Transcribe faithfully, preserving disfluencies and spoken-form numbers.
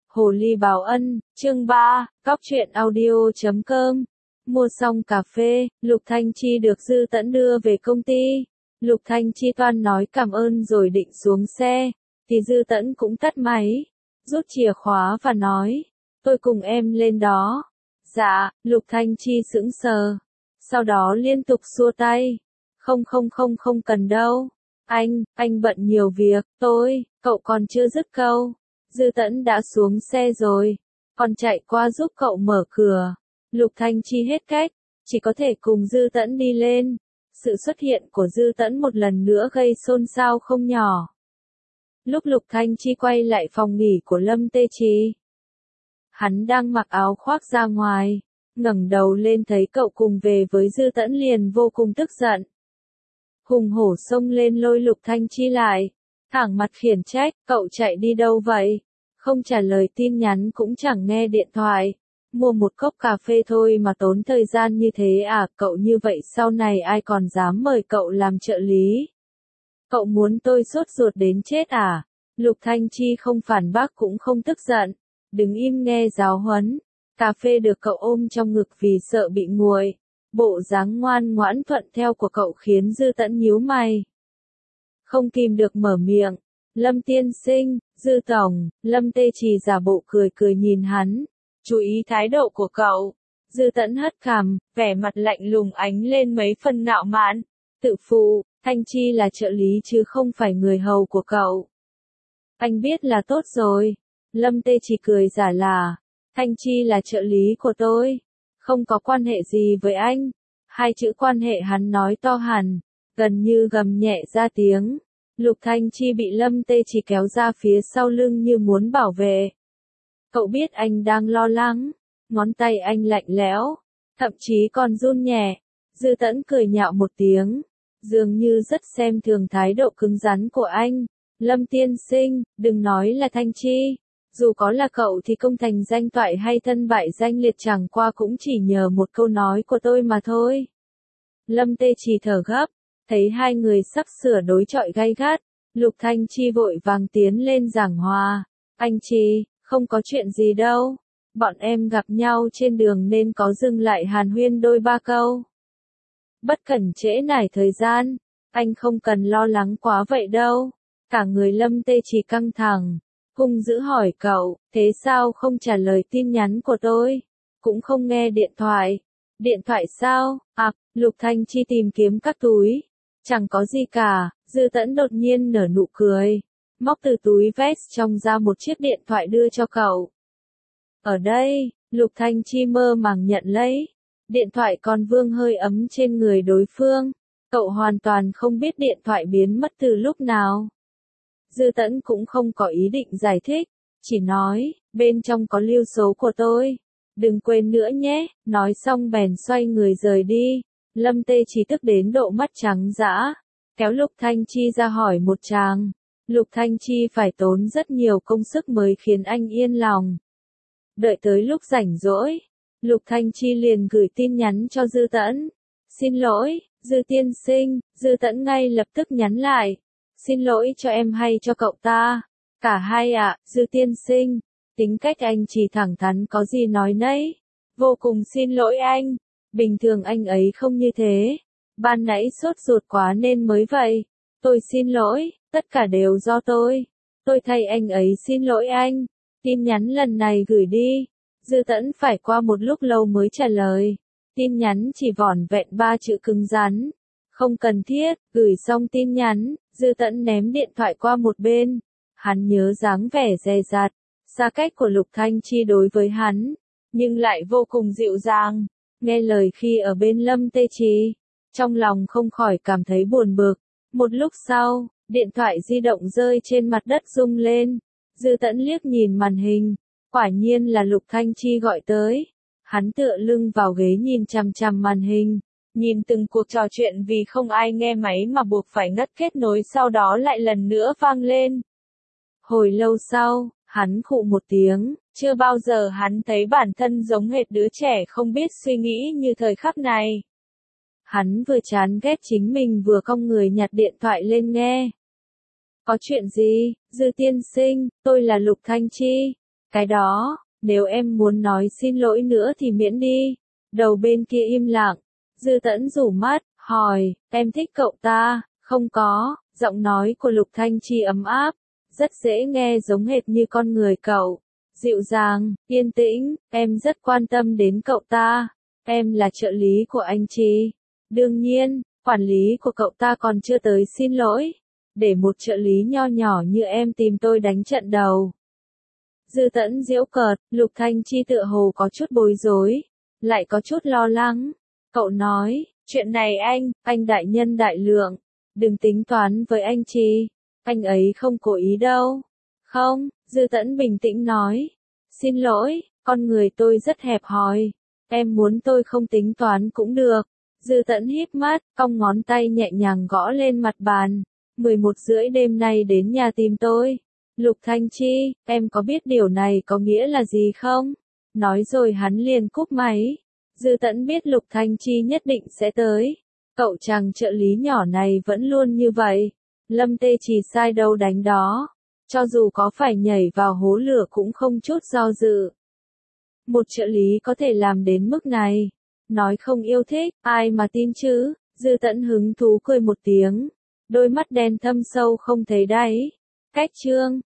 Hồ ly báo ân, chương ba, cóc truyện audio chấm com. Mua xong cà phê, Lục Thanh Chi được Dư Tẫn đưa về công ty. Lục Thanh Chi toan nói cảm ơn rồi định xuống xe, thì Dư Tẫn cũng tắt máy, rút chìa khóa và nói, tôi cùng em lên đó. Dạ, Lục Thanh Chi sững sờ, sau đó liên tục xua tay. Không không không không cần đâu. Anh, anh bận nhiều việc, tôi, cậu còn chưa dứt câu. Dư Tẫn đã xuống xe rồi, còn chạy qua giúp cậu mở cửa. Lục Thanh Chi hết cách, chỉ có thể cùng Dư Tẫn đi lên. Sự xuất hiện của Dư Tẫn một lần nữa gây xôn xao không nhỏ. Lúc Lục Thanh Chi quay lại phòng nghỉ của Lâm Tê Trì, hắn đang mặc áo khoác ra ngoài, ngẩng đầu lên thấy cậu cùng về với Dư Tẫn liền vô cùng tức giận. Hùng hổ xông lên lôi Lục Thanh Chi lại, thẳng mặt khiển trách, cậu chạy đi đâu vậy? Không trả lời tin nhắn cũng chẳng nghe điện thoại. Mua một cốc cà phê thôi mà tốn thời gian như thế à, cậu như vậy sau này ai còn dám mời cậu làm trợ lý? Cậu muốn tôi sốt ruột đến chết à? Lục Thanh Chi không phản bác cũng không tức giận, đứng im nghe giáo huấn. Cà phê được cậu ôm trong ngực vì sợ bị nguội. Bộ dáng ngoan ngoãn thuận theo của cậu khiến Dư Tẫn nhíu mày. Không kìm được mở miệng. Lâm tiên sinh, Dư tổng, Lâm Tê Trì giả bộ cười cười nhìn hắn. Chú ý thái độ của cậu. Dư Tẫn hất cằm, vẻ mặt lạnh lùng ánh lên mấy phần ngạo mạn. Tự phụ, Thanh Chi là trợ lý chứ không phải người hầu của cậu. Anh biết là tốt rồi. Lâm Tê Trì cười giả là. Thanh Chi là trợ lý của tôi. Không có quan hệ gì với anh. Hai chữ quan hệ hắn nói to hẳn, gần như gầm nhẹ ra tiếng. Lục Thanh Chi bị Lâm Tê Trì kéo ra phía sau lưng như muốn bảo vệ. Cậu biết anh đang lo lắng, ngón tay anh lạnh lẽo, thậm chí còn run nhẹ. Dư Tẫn cười nhạo một tiếng, dường như rất xem thường thái độ cứng rắn của anh. Lâm tiên sinh, đừng nói là Thanh Chi. Dù có là cậu thì công thành danh toại hay thân bại danh liệt chẳng qua cũng chỉ nhờ một câu nói của tôi mà thôi. Lâm Tê Trì thở gấp, thấy hai người sắp sửa đối chọi gay gắt. Lục Thanh Chi vội vàng tiến lên giảng hòa. Anh Chi, không có chuyện gì đâu. Bọn em gặp nhau trên đường nên có dừng lại hàn huyên đôi ba câu. Bất cần trễ nải thời gian, anh không cần lo lắng quá vậy đâu. Cả người Lâm Tê Trì căng thẳng, hung dữ hỏi cậu, thế sao không trả lời tin nhắn của tôi? Cũng không nghe điện thoại. Điện thoại sao? À, Lục Thanh Chi tìm kiếm các túi. Chẳng có gì cả. Dư Tẫn đột nhiên nở nụ cười, móc từ túi vest trong ra một chiếc điện thoại đưa cho cậu. Ở đây, Lục Thanh Chi mơ màng nhận lấy. Điện thoại còn vương hơi ấm trên người đối phương. Cậu hoàn toàn không biết điện thoại biến mất từ lúc nào. Dư Tẫn cũng không có ý định giải thích, chỉ nói, bên trong có lưu số của tôi. Đừng quên nữa nhé, nói xong bèn xoay người rời đi. Lâm Tê Chỉ tức đến độ mắt trắng dã, kéo Lục Thanh Chi ra hỏi một tràng. Lục Thanh Chi phải tốn rất nhiều công sức mới khiến anh yên lòng. Đợi tới lúc rảnh rỗi, Lục Thanh Chi liền gửi tin nhắn cho Dư Tẫn. Xin lỗi, Dư tiên sinh. Dư Tẫn ngay lập tức nhắn lại. Xin lỗi cho em hay cho cậu ta? Cả hai ạ, à, Dư tiên sinh. Tính cách anh chỉ thẳng thắn có gì nói nấy. Vô cùng xin lỗi anh. Bình thường anh ấy không như thế. Ban nãy sốt ruột quá nên mới vậy. Tôi xin lỗi, tất cả đều do tôi. Tôi thay anh ấy xin lỗi anh. Tin nhắn lần này gửi đi. Dư Tẫn phải qua một lúc lâu mới trả lời. Tin nhắn chỉ vỏn vẹn ba chữ cứng rắn. Không cần thiết. Gửi xong tin nhắn, Dư Tẫn ném điện thoại qua một bên. Hắn nhớ dáng vẻ dè dặt, xa cách của Lục Thanh Chi đối với hắn, nhưng lại vô cùng dịu dàng. Nghe lời khi ở bên Lâm Tê Trì, trong lòng không khỏi cảm thấy buồn bực. Một lúc sau, điện thoại di động rơi trên mặt đất rung lên. Dư Tẫn liếc nhìn màn hình, quả nhiên là Lục Thanh Chi gọi tới. Hắn tựa lưng vào ghế nhìn chằm chằm màn hình, nhìn từng cuộc trò chuyện vì không ai nghe máy mà buộc phải ngắt kết nối sau đó lại lần nữa vang lên. Hồi lâu sau, hắn khụ một tiếng, chưa bao giờ hắn thấy bản thân giống hệt đứa trẻ không biết suy nghĩ như thời khắc này. Hắn vừa chán ghét chính mình vừa cong người nhặt điện thoại lên nghe. Có chuyện gì, Dư tiên sinh, tôi là Lục Thanh Chi. Cái đó, nếu em muốn nói xin lỗi nữa thì miễn đi. Đầu bên kia im lặng. Dư Tẫn rủ mắt, hỏi, em thích cậu ta, không có, giọng nói của Lục Thanh Chi ấm áp, rất dễ nghe giống hệt như con người cậu. Dịu dàng, yên tĩnh, em rất quan tâm đến cậu ta. Em là trợ lý của anh Chi. Đương nhiên, quản lý của cậu ta còn chưa tới xin lỗi. Để một trợ lý nho nhỏ như em tìm tôi đánh trận đầu. Dư Tẫn giễu cợt, Lục Thanh Chi tựa hồ có chút bối rối, lại có chút lo lắng. Cậu nói, chuyện này anh, anh đại nhân đại lượng, đừng tính toán với anh Chi, anh ấy không cố ý đâu. Không, Dư Tẫn bình tĩnh nói, xin lỗi, con người tôi rất hẹp hòi, em muốn tôi không tính toán cũng được. Dư Tẫn híp mắt, cong ngón tay nhẹ nhàng gõ lên mặt bàn, mười một rưỡi đêm nay đến nhà tìm tôi. Lục Thanh Chi, em có biết điều này có nghĩa là gì không? Nói rồi hắn liền cúp máy. Dư Tẫn biết Lục Thanh Chi nhất định sẽ tới. Cậu chàng trợ lý nhỏ này vẫn luôn như vậy. Lâm Tê Chỉ sai đâu đánh đó. Cho dù có phải nhảy vào hố lửa cũng không chút do dự. Một trợ lý có thể làm đến mức này. Nói không yêu thích, ai mà tin chứ? Dư Tẫn hứng thú cười một tiếng. Đôi mắt đen thâm sâu không thấy đáy. Cách chương